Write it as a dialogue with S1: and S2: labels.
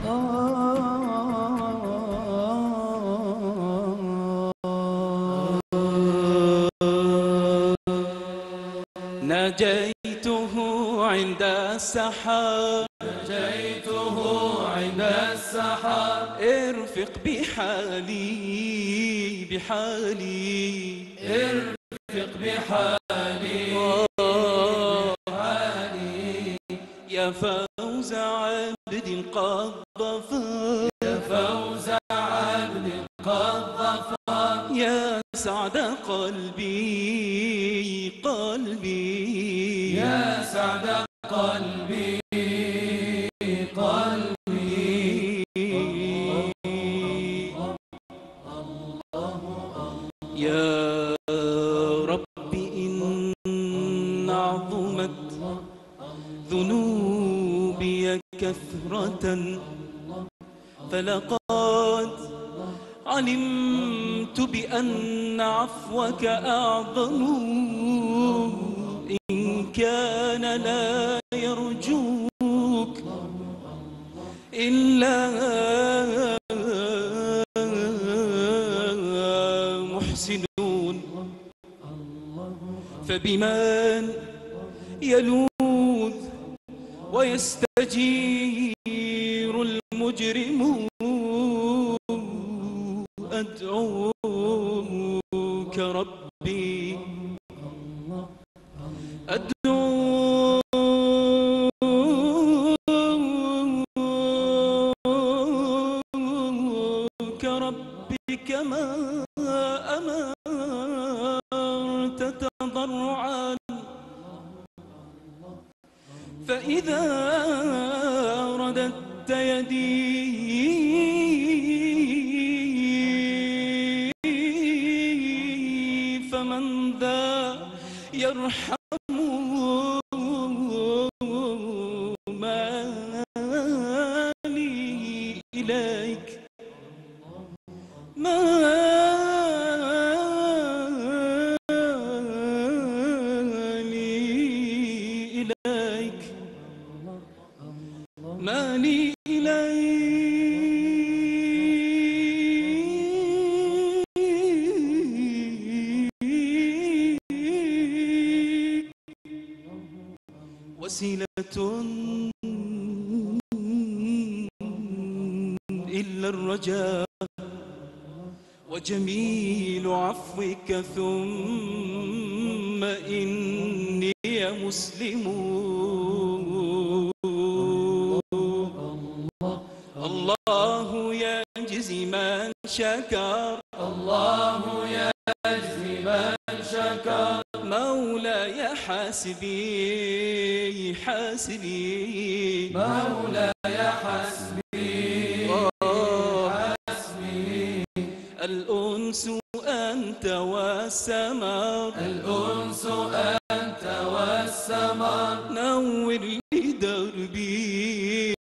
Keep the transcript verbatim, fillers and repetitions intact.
S1: ناجيته عند السحاب،
S2: ناجيته عند السحاب،
S1: ارفق بحالي بحالي،
S2: ارفق بحالي بحالي،
S1: يا فوز عبد قد ظفر،
S2: يا فوز عبد قد ظفر،
S1: يا سعد قلبي قلبي،
S2: يا سعد قلبي قلبي.
S1: يا رب إن عظمت ذنوبي كثرة، فلقد علمت بأن عفوك أعظم، إن كان لا يرجوك إلا محسنون، فبمن يلوذ ويستجير المجرمون، أدعوك ربي أدعوك ربي كما أمرت تضرعا، فإذا رددت يدي فمن ذا يرحم مالي إليك، مالي إليك، مالي إليك، وسيلة إلا الرجاء، وجميل عفوك ثم إني مسلم. الله يجزي من شكر،
S2: الله يجزي من شكر،
S1: مولاي حاسبي حاسبي،
S2: مولاي حسبي حسبي،
S1: الأنس أنت والسمر،
S2: الأنس